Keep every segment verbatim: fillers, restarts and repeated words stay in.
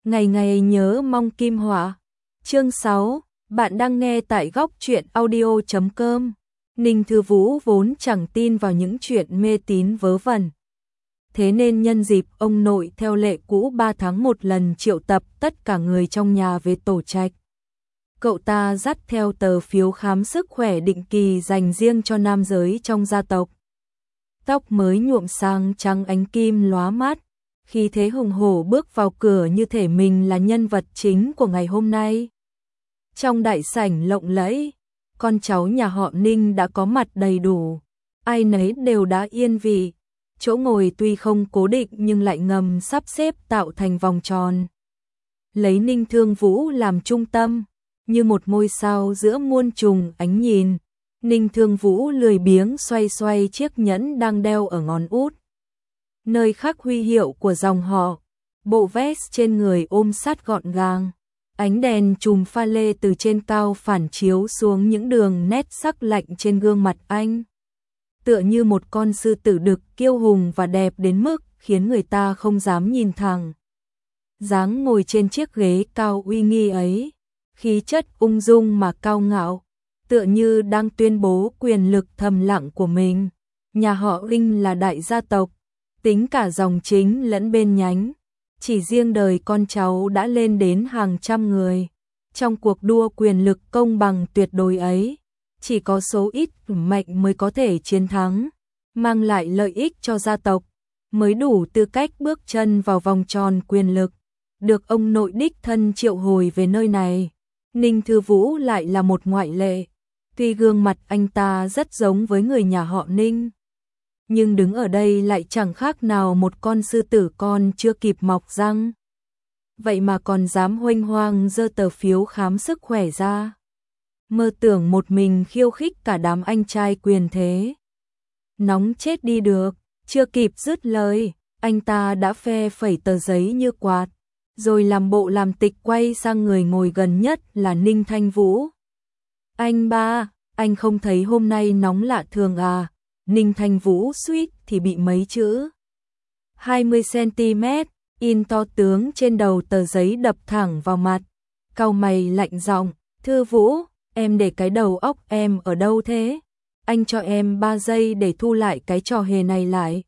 Ngày ngày nhớ mong kim họa. Chương sáu, bạn đang nghe tại góc truyện audio chấm com. Ninh Thư Vũ vốn chẳng tin vào những chuyện mê tín vớ vẩn. Thế nên nhân dịp ông nội theo lệ cũ ba tháng một lần triệu tập tất cả người trong nhà về tổ trạch. Cậu ta dắt theo tờ phiếu khám sức khỏe định kỳ dành riêng cho nam giới trong gia tộc. Tóc mới nhuộm sang trắng ánh kim lóa mắt, khi thế hùng hổ bước vào cửa như thể mình là nhân vật chính của ngày hôm nay. Trong đại sảnh lộng lẫy, con cháu nhà họ Ninh đã có mặt đầy đủ, ai nấy đều đã yên vị, chỗ ngồi tuy không cố định nhưng lại ngầm sắp xếp tạo thành vòng tròn. Lấy Ninh Thương Vũ làm trung tâm, như một ngôi sao giữa muôn trùng ánh nhìn, Ninh Thương Vũ lười biếng xoay xoay chiếc nhẫn đang đeo ở ngón út. Nơi khắc huy hiệu của dòng họ, bộ vest trên người ôm sát gọn gàng, ánh đèn chùm pha lê từ trên cao phản chiếu xuống những đường nét sắc lạnh trên gương mặt anh. Tựa như một con sư tử đực kiêu hùng và đẹp đến mức khiến người ta không dám nhìn thẳng. Dáng ngồi trên chiếc ghế cao uy nghi ấy, khí chất ung dung mà cao ngạo, tựa như đang tuyên bố quyền lực thầm lặng của mình. Nhà họ Ninh là đại gia tộc, tính cả dòng chính lẫn bên nhánh, chỉ riêng đời con cháu đã lên đến hàng trăm người. Trong cuộc đua quyền lực công bằng tuyệt đối ấy, chỉ có số ít mạnh mới có thể chiến thắng, mang lại lợi ích cho gia tộc, mới đủ tư cách bước chân vào vòng tròn quyền lực, được ông nội đích thân triệu hồi về nơi này. Ninh Thư Vũ lại là một ngoại lệ, tuy gương mặt anh ta rất giống với người nhà họ Ninh, nhưng đứng ở đây lại chẳng khác nào một con sư tử con chưa kịp mọc răng. Vậy mà còn dám huênh hoang giơ tờ phiếu khám sức khỏe ra, mơ tưởng một mình khiêu khích cả đám anh trai quyền thế. Nóng chết đi được, chưa kịp dứt lời, anh ta đã phe phẩy tờ giấy như quạt, rồi làm bộ làm tịch quay sang người ngồi gần nhất là Ninh Thanh Vũ. Anh ba, anh không thấy hôm nay nóng lạ thường à? Ninh Thanh Vũ suýt thì bị mấy chữ hai mươi xăng-ti-mét in to tướng trên đầu tờ giấy đập thẳng vào mặt. Cau mày lạnh giọng, Thư Vũ, em để cái đầu óc em ở đâu thế? Anh cho em ba giây để thu lại cái trò hề này lại.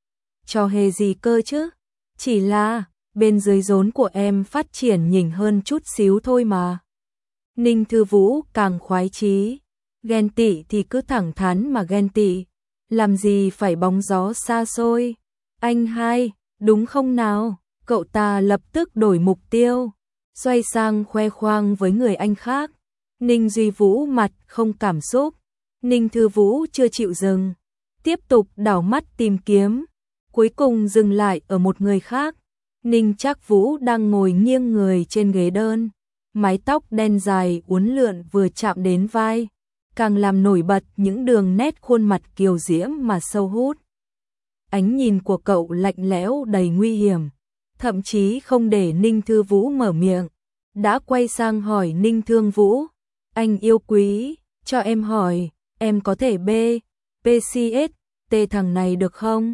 Trò hề gì cơ chứ? Chỉ là bên dưới rốn của em phát triển nhỉnh hơn chút xíu thôi mà. Ninh Thư Vũ càng khoái chí, ghen tị thì cứ thẳng thắn mà ghen tị, làm gì phải bóng gió xa xôi. Anh hai, đúng không nào? Cậu ta lập tức đổi mục tiêu, xoay sang khoe khoang với người anh khác. Ninh Duy Vũ mặt không cảm xúc, Ninh Thư Vũ chưa chịu dừng, tiếp tục đảo mắt tìm kiếm, cuối cùng dừng lại ở một người khác. Ninh Trác Vũ đang ngồi nghiêng người trên ghế đơn, mái tóc đen dài uốn lượn vừa chạm đến vai, càng làm nổi bật những đường nét khuôn mặt kiều diễm mà sâu hút. Ánh nhìn của cậu lạnh lẽo đầy nguy hiểm, thậm chí không để Ninh Thư Vũ mở miệng, đã quay sang hỏi Ninh Thương Vũ, anh yêu quý, cho em hỏi, em có thể bê, pê xê ét, tê thằng này được không?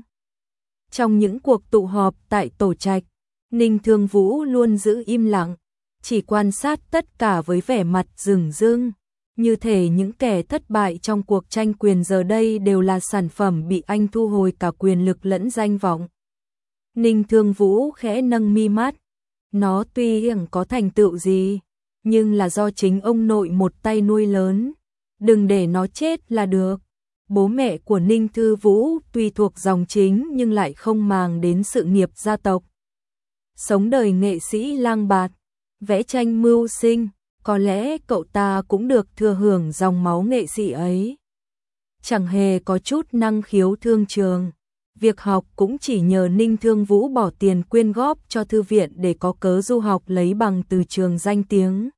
Trong những cuộc tụ họp tại tổ trạch, Ninh Thương Vũ luôn giữ im lặng, chỉ quan sát tất cả với vẻ mặt dửng dưng, như thể những kẻ thất bại trong cuộc tranh quyền giờ đây đều là sản phẩm bị anh thu hồi cả quyền lực lẫn danh vọng. Ninh Thương Vũ khẽ nâng mi mắt, nó tuy chẳng có thành tựu gì, nhưng là do chính ông nội một tay nuôi lớn, đừng để nó chết là được. Bố mẹ của Ninh Thư Vũ tuy thuộc dòng chính nhưng lại không màng đến sự nghiệp gia tộc. Sống đời nghệ sĩ lang bạt, vẽ tranh mưu sinh, có lẽ cậu ta cũng được thừa hưởng dòng máu nghệ sĩ ấy. Chẳng hề có chút năng khiếu thương trường, việc học cũng chỉ nhờ Ninh Thương Vũ bỏ tiền quyên góp cho thư viện để có cớ du học lấy bằng từ trường danh tiếng.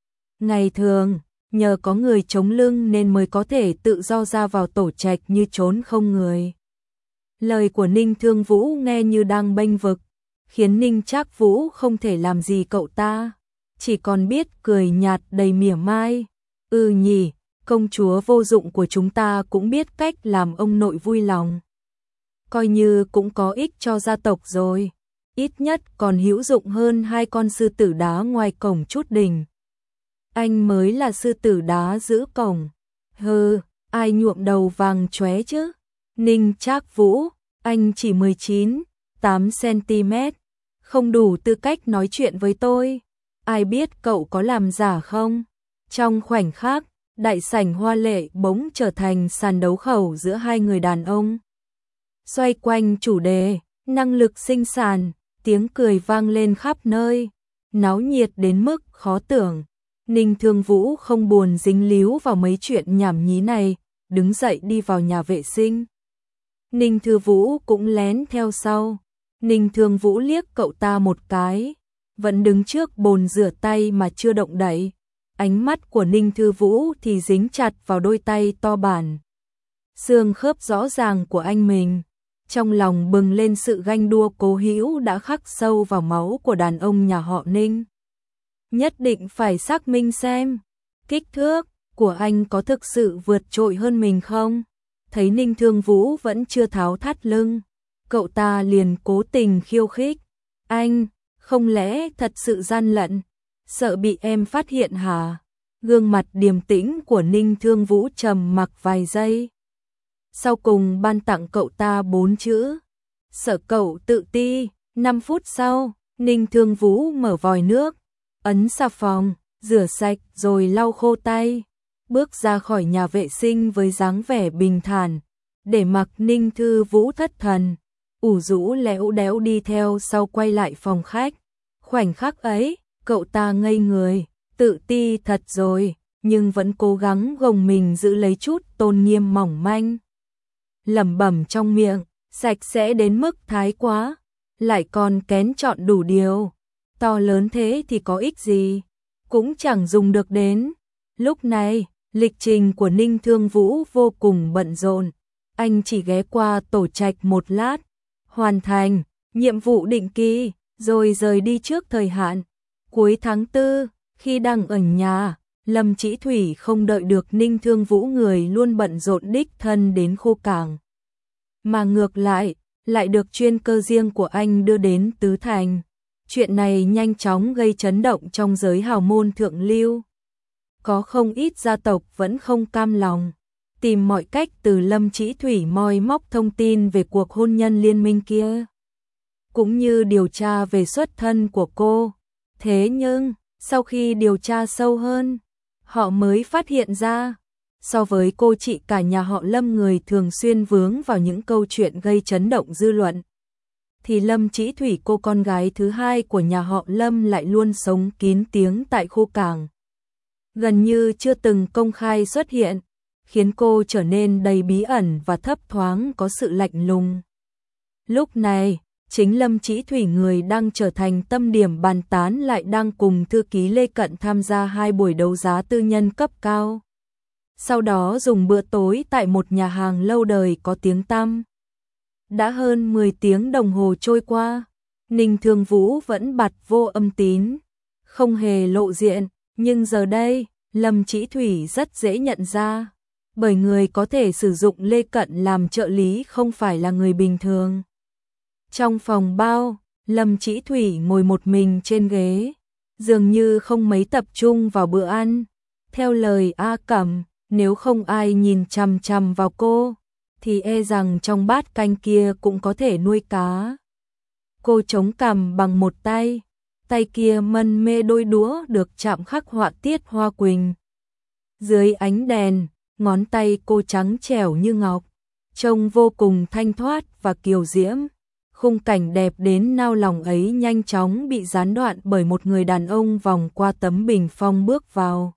Ngày thường, nhờ có người chống lưng nên mới có thể tự do ra vào tổ trạch như trốn không người. Lời của Ninh Thương Vũ nghe như đang bênh vực, khiến Ninh Trác Vũ không thể làm gì cậu ta, chỉ còn biết cười nhạt đầy mỉa mai. Ừ nhỉ, công chúa vô dụng của chúng ta cũng biết cách làm ông nội vui lòng. Coi như cũng có ích cho gia tộc rồi. ít nhất còn hữu dụng hơn hai con sư tử đá ngoài cổng chút đỉnh. Anh mới là sư tử đá giữ cổng. Hừ, ai nhuộm đầu vàng chóe chứ? Ninh Trác Vũ, anh chỉ mười chín, tám xăng-ti-mét, không đủ tư cách nói chuyện với tôi. Ai biết cậu có làm giả không? Trong khoảnh khắc, đại sảnh hoa lệ bỗng trở thành sàn đấu khẩu giữa hai người đàn ông. Xoay quanh chủ đề, năng lực sinh sản, tiếng cười vang lên khắp nơi, náo nhiệt đến mức khó tưởng. Ninh Thương Vũ không buồn dính líu vào mấy chuyện nhảm nhí này, đứng dậy đi vào nhà vệ sinh. Ninh Thư Vũ cũng lén theo sau. Ninh Thương Vũ liếc cậu ta một cái, vẫn đứng trước bồn rửa tay mà chưa động đậy. Ánh mắt của Ninh Thư Vũ thì dính chặt vào đôi tay to bản, xương khớp rõ ràng của anh mình. Trong lòng bừng lên sự ganh đua cố hữu đã khắc sâu vào máu của đàn ông nhà họ Ninh. Nhất định phải xác minh xem, kích thước của anh có thực sự vượt trội hơn mình không? Thấy Ninh Thương Vũ vẫn chưa tháo thắt lưng, cậu ta liền cố tình khiêu khích. Anh, không lẽ thật sự gian lận? Sợ bị em phát hiện hả? Gương mặt điềm tĩnh của Ninh Thương Vũ trầm mặc vài giây. Sau cùng ban tặng cậu ta bốn chữ. Sợ cậu tự ti. Năm phút sau, Ninh Thương Vũ mở vòi nước, ấn xà phòng, rửa sạch rồi lau khô tay. Bước ra khỏi nhà vệ sinh với dáng vẻ bình thản, để mặc Ninh Thư Vũ thất thần, ủ rũ léo đéo đi theo sau quay lại phòng khách. Khoảnh khắc ấy, cậu ta ngây người, tự ti thật rồi, nhưng vẫn cố gắng gồng mình giữ lấy chút tôn nghiêm mỏng manh. Lẩm bẩm trong miệng, sạch sẽ đến mức thái quá, lại còn kén chọn đủ điều. To lớn thế thì có ích gì, cũng chẳng dùng được đến. Lúc này, lịch trình của Ninh Thương Vũ vô cùng bận rộn. Anh chỉ ghé qua tổ trạch một lát, hoàn thành nhiệm vụ định kỳ, rồi rời đi trước thời hạn. Cuối tháng tư, khi đang ở nhà, Lâm Chỉ Thủy không đợi được Ninh Thương Vũ người luôn bận rộn đích thân đến khu cảng, mà ngược lại, lại được chuyên cơ riêng của anh đưa đến Tứ Thành. Chuyện này nhanh chóng gây chấn động trong giới hào môn thượng lưu. Có không ít gia tộc vẫn không cam lòng, tìm mọi cách từ Lâm Chỉ Thủy moi móc thông tin về cuộc hôn nhân liên minh kia, cũng như điều tra về xuất thân của cô. Thế nhưng, sau khi điều tra sâu hơn, họ mới phát hiện ra, so với cô chị cả nhà họ Lâm người thường xuyên vướng vào những câu chuyện gây chấn động dư luận, thì Lâm Chỉ Thủy, cô con gái thứ hai của nhà họ Lâm, lại luôn sống kín tiếng tại khu cảng, gần như chưa từng công khai xuất hiện, khiến cô trở nên đầy bí ẩn và thấp thoáng có sự lạnh lùng. Lúc này, chính Lâm Chỉ Thủy, người đang trở thành tâm điểm bàn tán, lại đang cùng thư ký Lê Cận tham gia hai buổi đấu giá tư nhân cấp cao. Sau đó dùng bữa tối tại một nhà hàng lâu đời có tiếng tăm. Đã hơn mười tiếng đồng hồ trôi qua, Ninh Thương Vũ vẫn bặt vô âm tín, không hề lộ diện, nhưng giờ đây, Lâm Chỉ Thủy rất dễ nhận ra, bởi người có thể sử dụng Lê Cận làm trợ lý không phải là người bình thường. Trong phòng bao, Lâm Chỉ Thủy ngồi một mình trên ghế, dường như không mấy tập trung vào bữa ăn. Theo lời A Cẩm, nếu không ai nhìn chằm chằm vào cô, thì e rằng trong bát canh kia cũng có thể nuôi cá. Cô chống cằm bằng một tay, tay kia mân mê đôi đũa được chạm khắc họa tiết hoa quỳnh. Dưới ánh đèn, ngón tay cô trắng trẻo như ngọc, trông vô cùng thanh thoát và kiều diễm. Khung cảnh đẹp đến nao lòng ấy nhanh chóng bị gián đoạn bởi một người đàn ông vòng qua tấm bình phong bước vào.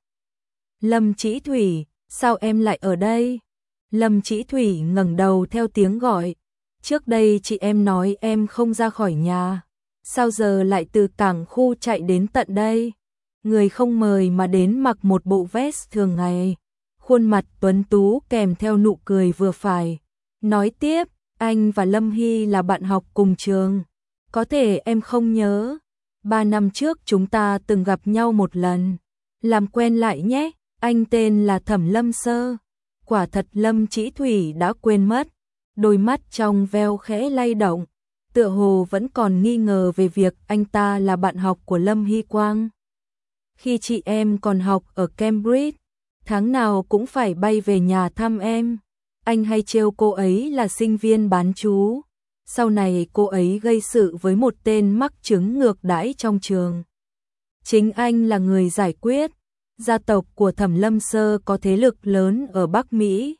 Lâm Chỉ Thủy, sao em lại ở đây? Lâm Chỉ Thủy ngẩng đầu theo tiếng gọi. Trước đây chị em nói em không ra khỏi nhà, sao giờ lại từ cảng khu chạy đến tận đây? Người không mời mà đến mặc một bộ vest thường ngày, khuôn mặt tuấn tú kèm theo nụ cười vừa phải. Nói tiếp, anh và Lâm Hy là bạn học cùng trường, có thể em không nhớ. Ba năm trước chúng ta từng gặp nhau một lần, làm quen lại nhé. Anh tên là Thẩm Lâm Sơ. Quả thật Lâm Chỉ Thủy đã quên mất, đôi mắt trong veo khẽ lay động, tựa hồ vẫn còn nghi ngờ về việc anh ta là bạn học của Lâm Hy Quang. Khi chị em còn học ở Cambridge, tháng nào cũng phải bay về nhà thăm em. Anh hay trêu cô ấy là sinh viên bán trú. Sau này cô ấy gây sự với một tên mắc chứng ngược đãi trong trường. Chính anh là người giải quyết. Gia tộc của Thẩm Lâm Sơ có thế lực lớn ở Bắc Mỹ.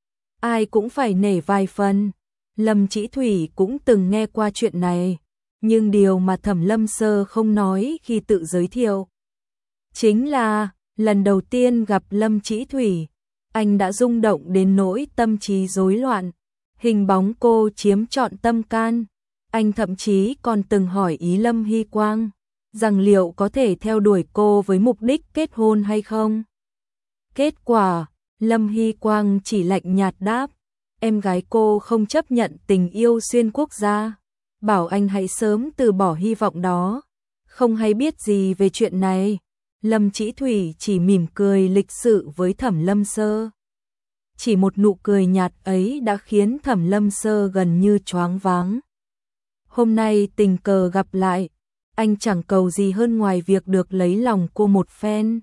Ai cũng phải nể vài phần. Lâm Chỉ Thủy cũng từng nghe qua chuyện này. Nhưng điều mà Thẩm Lâm Sơ không nói khi tự giới thiệu chính là lần đầu tiên gặp Lâm Chỉ Thủy, anh đã rung động đến nỗi tâm trí rối loạn. Hình bóng cô chiếm trọn tâm can. Anh thậm chí còn từng hỏi ý Lâm Hy Quang rằng liệu có thể theo đuổi cô với mục đích kết hôn hay không. Kết quả, Lâm Hy Quang chỉ lạnh nhạt đáp, em gái cô không chấp nhận tình yêu xuyên quốc gia, bảo anh hãy sớm từ bỏ hy vọng đó. Không hay biết gì về chuyện này, Lâm Chỉ Thủy chỉ mỉm cười lịch sự với Thẩm Lâm Sơ. Chỉ một nụ cười nhạt ấy đã khiến Thẩm Lâm Sơ gần như choáng váng. Hôm nay tình cờ gặp lại, anh chẳng cầu gì hơn ngoài việc được lấy lòng cô một phen.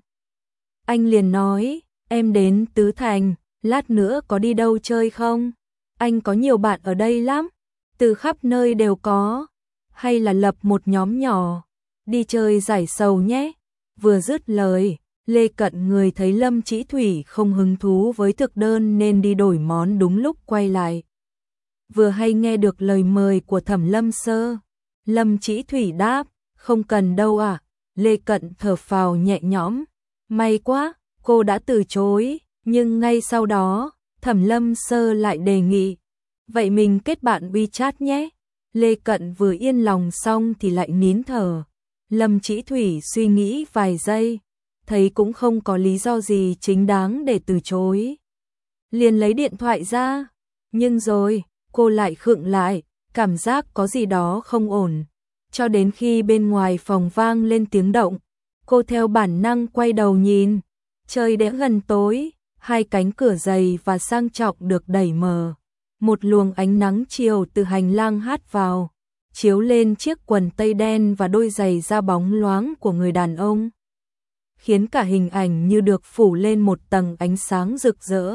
Anh liền nói, em đến Tứ Thành, lát nữa có đi đâu chơi không? Anh có nhiều bạn ở đây lắm, từ khắp nơi đều có. Hay là lập một nhóm nhỏ, đi chơi giải sầu nhé. Vừa dứt lời, Lê Cận người thấy Lâm Chỉ Thủy không hứng thú với thực đơn nên đi đổi món đúng lúc quay lại. Vừa hay nghe được lời mời của Thẩm Lâm Sơ, Lâm Chỉ Thủy đáp, không cần đâu ạ. À. Lê Cận thở phào nhẹ nhõm, may quá, cô đã từ chối, nhưng ngay sau đó, Thẩm Lâm Sơ lại đề nghị, vậy mình kết bạn WeChat nhé. Lê Cận vừa yên lòng xong thì lại nín thở. Lâm Chỉ Thủy suy nghĩ vài giây, thấy cũng không có lý do gì chính đáng để từ chối. Liền lấy điện thoại ra, nhưng rồi, cô lại khựng lại, cảm giác có gì đó không ổn. Cho đến khi bên ngoài phòng vang lên tiếng động, cô theo bản năng quay đầu nhìn. Trời đã gần tối, hai cánh cửa dày và sang trọng được đẩy mở. Một luồng ánh nắng chiều từ hành lang hát vào, chiếu lên chiếc quần tây đen và đôi giày da bóng loáng của người đàn ông, khiến cả hình ảnh như được phủ lên một tầng ánh sáng rực rỡ.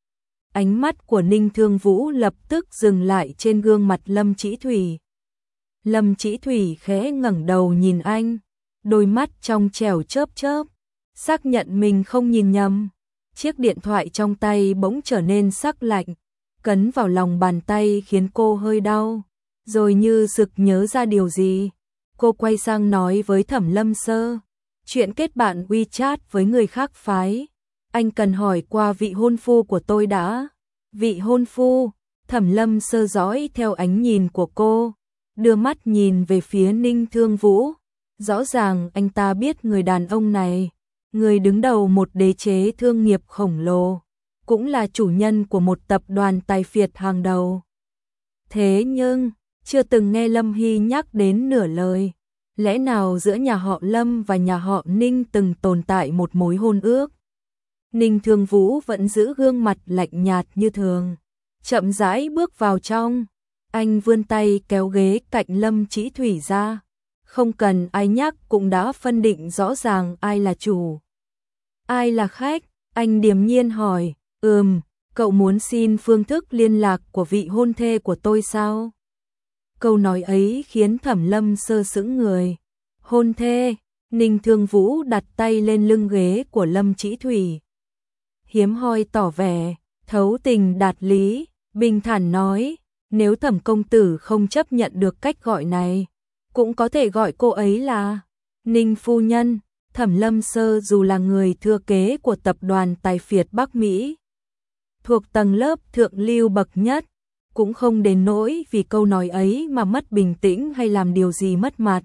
Ánh mắt của Ninh Thương Vũ lập tức dừng lại trên gương mặt Lâm Chỉ Thủy. Lâm Chỉ Thủy khẽ ngẩng đầu nhìn anh, đôi mắt trong trẻo chớp chớp, xác nhận mình không nhìn nhầm. Chiếc điện thoại trong tay bỗng trở nên sắc lạnh, cấn vào lòng bàn tay khiến cô hơi đau. Rồi như sực nhớ ra điều gì, cô quay sang nói với Thẩm Lâm Sơ, chuyện kết bạn WeChat với người khác phái, anh cần hỏi qua vị hôn phu của tôi đã. Vị hôn phu? Thẩm Lâm Sơ dõi theo ánh nhìn của cô, đưa mắt nhìn về phía Ninh Thương Vũ. Rõ ràng anh ta biết người đàn ông này, người đứng đầu một đế chế thương nghiệp khổng lồ, cũng là chủ nhân của một tập đoàn tài phiệt hàng đầu. Thế nhưng, chưa từng nghe Lâm Hy nhắc đến nửa lời. Lẽ nào giữa nhà họ Lâm và nhà họ Ninh từng tồn tại một mối hôn ước? Ninh Thương Vũ vẫn giữ gương mặt lạnh nhạt như thường, chậm rãi bước vào trong. Anh vươn tay kéo ghế cạnh Lâm Chỉ Thủy ra. Không cần ai nhắc cũng đã phân định rõ ràng ai là chủ, ai là khách. Anh điềm nhiên hỏi, ừm, cậu muốn xin phương thức liên lạc của vị hôn thê của tôi sao? Câu nói ấy khiến Thẩm Lâm Sơ sững người. Hôn thê? Ninh Thương Vũ đặt tay lên lưng ghế của Lâm Chỉ Thủy, hiếm hoi tỏ vẻ thấu tình đạt lý, bình thản nói, nếu Thẩm công tử không chấp nhận được cách gọi này, cũng có thể gọi cô ấy là Ninh phu nhân. Thẩm Lâm Sơ dù là người thừa kế của tập đoàn tài phiệt Bắc Mỹ, thuộc tầng lớp thượng lưu bậc nhất, cũng không đến nỗi vì câu nói ấy mà mất bình tĩnh hay làm điều gì mất mặt.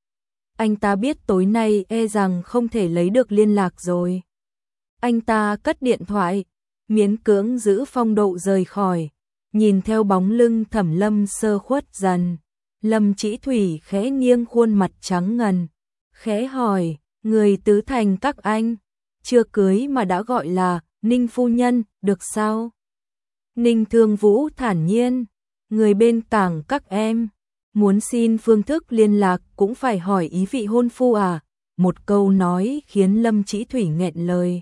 Anh ta biết tối nay e rằng không thể lấy được liên lạc rồi. Anh ta cất điện thoại, miễn cưỡng giữ phong độ rời khỏi, nhìn theo bóng lưng Thẩm Lâm Sơ khuất dần. Lâm Chỉ Thủy khẽ nghiêng khuôn mặt trắng ngần, khẽ hỏi, người Tứ Thành các anh, chưa cưới mà đã gọi là Ninh phu nhân, được sao? Ninh Thương Vũ thản nhiên, người bên cảng các em, Muốn xin phương thức liên lạc cũng phải hỏi ý vị hôn phu à? Một câu nói khiến Lâm Chỉ Thủy nghẹn lời.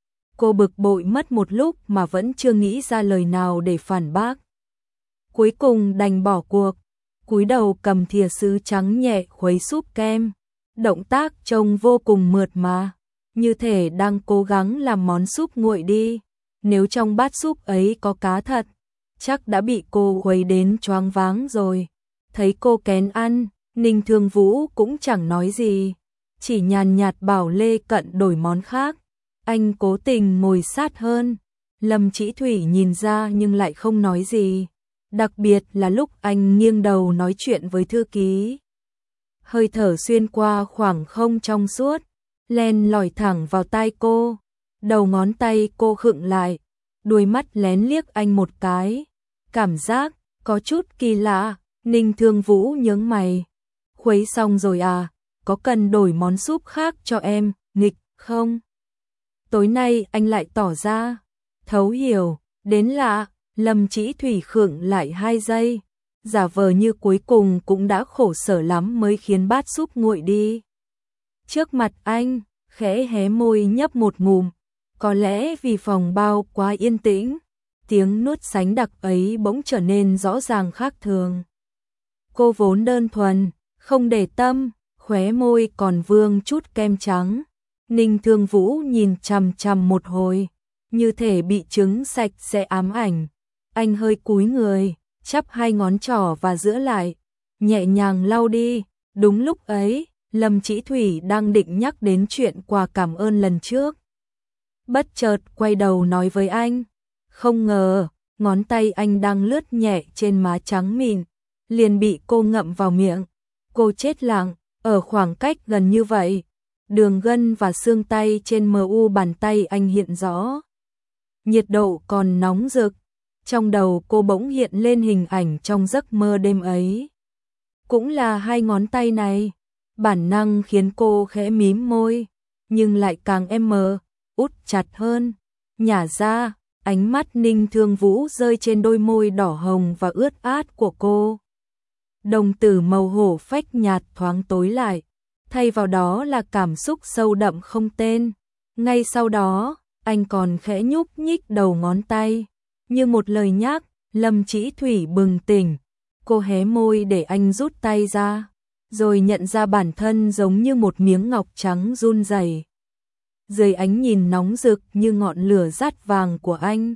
Cô bực bội mất một lúc mà vẫn chưa nghĩ ra lời nào để phản bác. Cuối cùng đành bỏ cuộc, cúi đầu cầm thìa sứ trắng nhẹ khuấy súp kem. Động tác trông vô cùng mượt mà, như thể đang cố gắng làm món súp nguội đi. Nếu trong bát súp ấy có cá thật, chắc đã bị cô khuấy đến choáng váng rồi. Thấy cô kén ăn, Ninh Thương Vũ cũng chẳng nói gì, chỉ nhàn nhạt bảo Lê Cận đổi món khác. Anh cố tình ngồi sát hơn. Lâm Chỉ Thủy nhìn ra nhưng lại không nói gì, đặc biệt là lúc anh nghiêng đầu nói chuyện với thư ký. Hơi thở xuyên qua khoảng không trong suốt, len lỏi thẳng vào tai cô. Đầu ngón tay cô khựng lại, đuôi mắt lén liếc anh một cái. Cảm giác có chút kỳ lạ. Ninh Thương Vũ nhướng mày. Khuấy xong rồi à? Có cần đổi món súp khác cho em, nghịch không? Tối nay anh lại tỏ ra thấu hiểu, đến lạ. Lâm Chỉ Thủy khựng lại hai giây, giả vờ như cuối cùng cũng đã khổ sở lắm mới khiến bát súp nguội đi. Trước mặt anh, khẽ hé môi nhấp một ngụm, có lẽ vì phòng bao quá yên tĩnh, tiếng nuốt sánh đặc ấy bỗng trở nên rõ ràng khác thường. Cô vốn đơn thuần, không để tâm, khóe môi còn vương chút kem trắng. Ninh Thương Vũ nhìn chằm chằm một hồi, như thể bị trứng sạch sẽ ám ảnh. Anh hơi cúi người, chắp hai ngón trỏ và giữa lại, nhẹ nhàng lau đi. Đúng lúc ấy, Lâm Chỉ Thủy đang định nhắc đến chuyện quà cảm ơn lần trước. Bất chợt quay đầu nói với anh, không ngờ, ngón tay anh đang lướt nhẹ trên má trắng mịn, liền bị cô ngậm vào miệng. Cô chết lặng, ở khoảng cách gần như vậy, đường gân và xương tay trên mờ u bàn tay anh hiện rõ. Nhiệt độ còn nóng rực, trong đầu cô bỗng hiện lên hình ảnh trong giấc mơ đêm ấy. Cũng là hai ngón tay này, bản năng khiến cô khẽ mím môi, nhưng lại càng em mờ, út chặt hơn. Nhả ra, ánh mắt Ninh Thương Vũ rơi trên đôi môi đỏ hồng và ướt át của cô. Đồng tử màu hổ phách nhạt thoáng tối lại, thay vào đó là cảm xúc sâu đậm không tên. Ngay sau đó, anh còn khẽ nhúc nhích đầu ngón tay, như một lời nhắc. Lâm Chỉ Thủy bừng tỉnh, cô hé môi để anh rút tay ra, rồi nhận ra bản thân giống như một miếng ngọc trắng run rẩy. Dưới ánh nhìn nóng rực như ngọn lửa rát vàng của anh,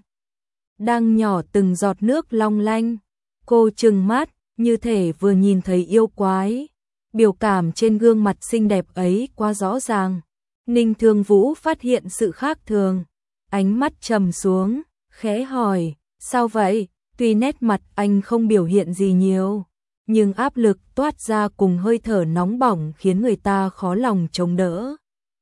đang nhỏ từng giọt nước long lanh. Cô trừng mắt, như thể vừa nhìn thấy yêu quái. Biểu cảm trên gương mặt xinh đẹp ấy quá rõ ràng. Ninh Thương Vũ phát hiện sự khác thường, ánh mắt trầm xuống, khẽ hỏi, sao vậy? Tuy nét mặt anh không biểu hiện gì nhiều, nhưng áp lực toát ra cùng hơi thở nóng bỏng khiến người ta khó lòng chống đỡ.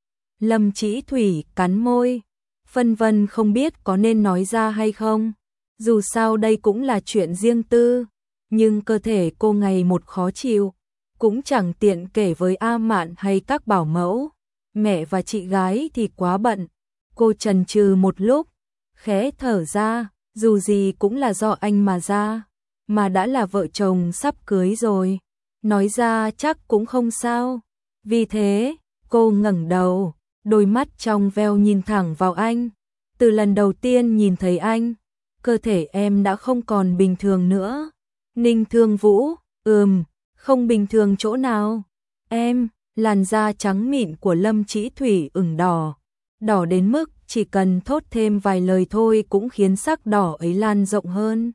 Lâm Chỉ Thủy cắn môi, phân vân không biết có nên nói ra hay không. Dù sao đây cũng là chuyện riêng tư, nhưng cơ thể cô ngày một khó chịu, cũng chẳng tiện kể với A Mạn hay các bảo mẫu. Mẹ và chị gái thì quá bận. Cô chần chừ một lúc, khẽ thở ra, dù gì cũng là do anh mà ra, mà đã là vợ chồng sắp cưới rồi, nói ra chắc cũng không sao. Vì thế, cô ngẩng đầu, đôi mắt trong veo nhìn thẳng vào anh. Từ lần đầu tiên nhìn thấy anh, cơ thể em đã không còn bình thường nữa. Ninh Thương Vũ, ừm, không bình thường chỗ nào? Em, làn da trắng mịn của Lâm Chỉ Thủy ửng đỏ, đỏ đến mức chỉ cần thốt thêm vài lời thôi cũng khiến sắc đỏ ấy lan rộng hơn.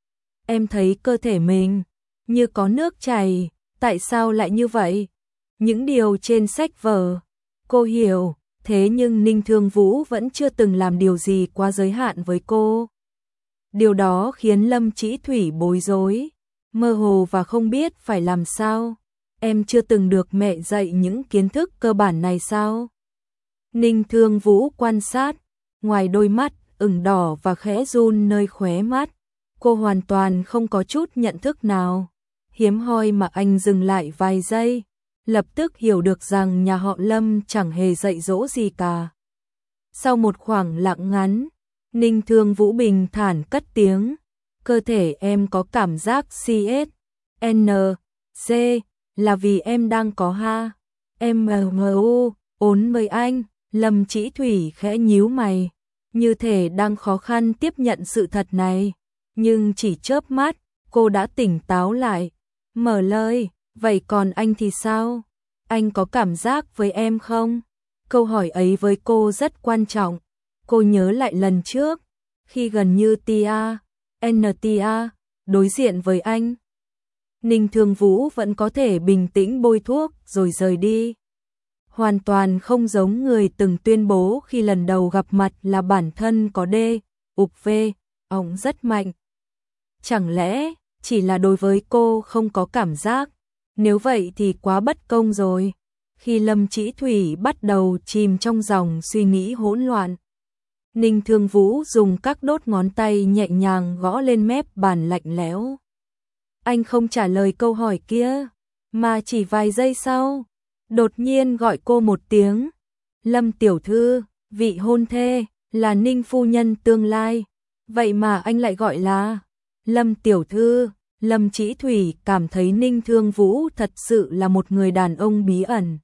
Em thấy cơ thể mình như có nước chảy, tại sao lại như vậy? Những điều trên sách vở, cô hiểu, thế nhưng Ninh Thương Vũ vẫn chưa từng làm điều gì quá giới hạn với cô. Điều đó khiến Lâm Chỉ Thủy bối rối, mơ hồ và không biết phải làm sao. Em chưa từng được mẹ dạy những kiến thức cơ bản này sao? Ninh Thương Vũ quan sát, ngoài đôi mắt ửng đỏ và khẽ run nơi khóe mắt, cô hoàn toàn không có chút nhận thức nào. Hiếm hoi mà anh dừng lại vài giây, lập tức hiểu được rằng nhà họ Lâm chẳng hề dạy dỗ gì cả. Sau một khoảng lặng ngắn, Ninh Thương Vũ bình thản cất tiếng, cơ thể em có cảm giác xê ét en D. Là vì em đang có ha. Em mu, ốn với anh. Lâm Chỉ Thủy khẽ nhíu mày, như thể đang khó khăn tiếp nhận sự thật này. Nhưng chỉ chớp mắt, cô đã tỉnh táo lại. Mở lời, vậy còn anh thì sao? Anh có cảm giác với em không? Câu hỏi ấy với cô rất quan trọng. Cô nhớ lại lần trước, khi gần như Tia, en tê a, đối diện với anh. Ninh Thương Vũ vẫn có thể bình tĩnh bôi thuốc rồi rời đi. Hoàn toàn không giống người từng tuyên bố khi lần đầu gặp mặt là bản thân có đê, ục vê, ổng rất mạnh. Chẳng lẽ chỉ là đối với cô không có cảm giác? Nếu vậy thì quá bất công rồi. Khi Lâm Chỉ Thủy bắt đầu chìm trong dòng suy nghĩ hỗn loạn, Ninh Thương Vũ dùng các đốt ngón tay nhẹ nhàng gõ lên mép bàn lạnh lẽo. Anh không trả lời câu hỏi kia, mà chỉ vài giây sau, đột nhiên gọi cô một tiếng. Lâm tiểu thư, vị hôn thê, là Ninh phu nhân tương lai. Vậy mà anh lại gọi là Lâm tiểu thư. Lâm Chỉ Thủy cảm thấy Ninh Thương Vũ thật sự là một người đàn ông bí ẩn.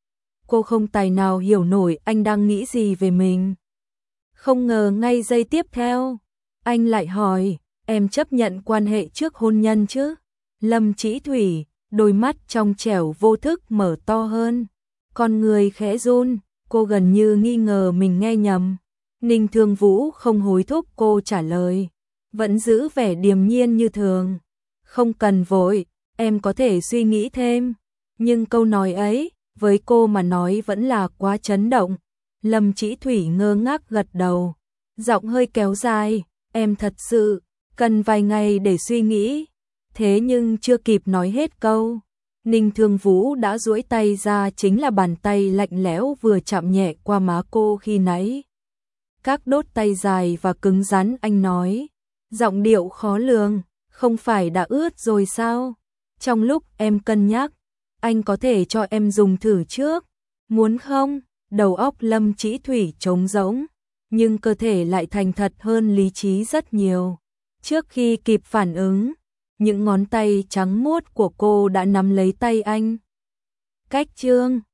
Cô không tài nào hiểu nổi anh đang nghĩ gì về mình. Không ngờ ngay giây tiếp theo, anh lại hỏi, em chấp nhận quan hệ trước hôn nhân chứ? Lâm Chỉ Thủy, đôi mắt trong trẻo vô thức mở to hơn. Con người khẽ run, cô gần như nghi ngờ mình nghe nhầm. Ninh Thương Vũ không hối thúc cô trả lời, vẫn giữ vẻ điềm nhiên như thường. Không cần vội, em có thể suy nghĩ thêm. Nhưng câu nói ấy, với cô mà nói vẫn là quá chấn động. Lâm Chỉ Thủy ngơ ngác gật đầu, giọng hơi kéo dài, em thật sự cần vài ngày để suy nghĩ. Thế nhưng chưa kịp nói hết câu, Ninh Thương Vũ đã duỗi tay ra, chính là bàn tay lạnh lẽo vừa chạm nhẹ qua má cô khi nãy. Các đốt tay dài và cứng rắn, anh nói, giọng điệu khó lường, không phải đã ướt rồi sao? Trong lúc em cân nhắc, anh có thể cho em dùng thử trước, muốn không? Đầu óc Lâm Chỉ Thủy trống rỗng, nhưng cơ thể lại thành thật hơn lý trí rất nhiều. Trước khi kịp phản ứng, những ngón tay trắng muốt của cô đã nắm lấy tay anh. Cách chương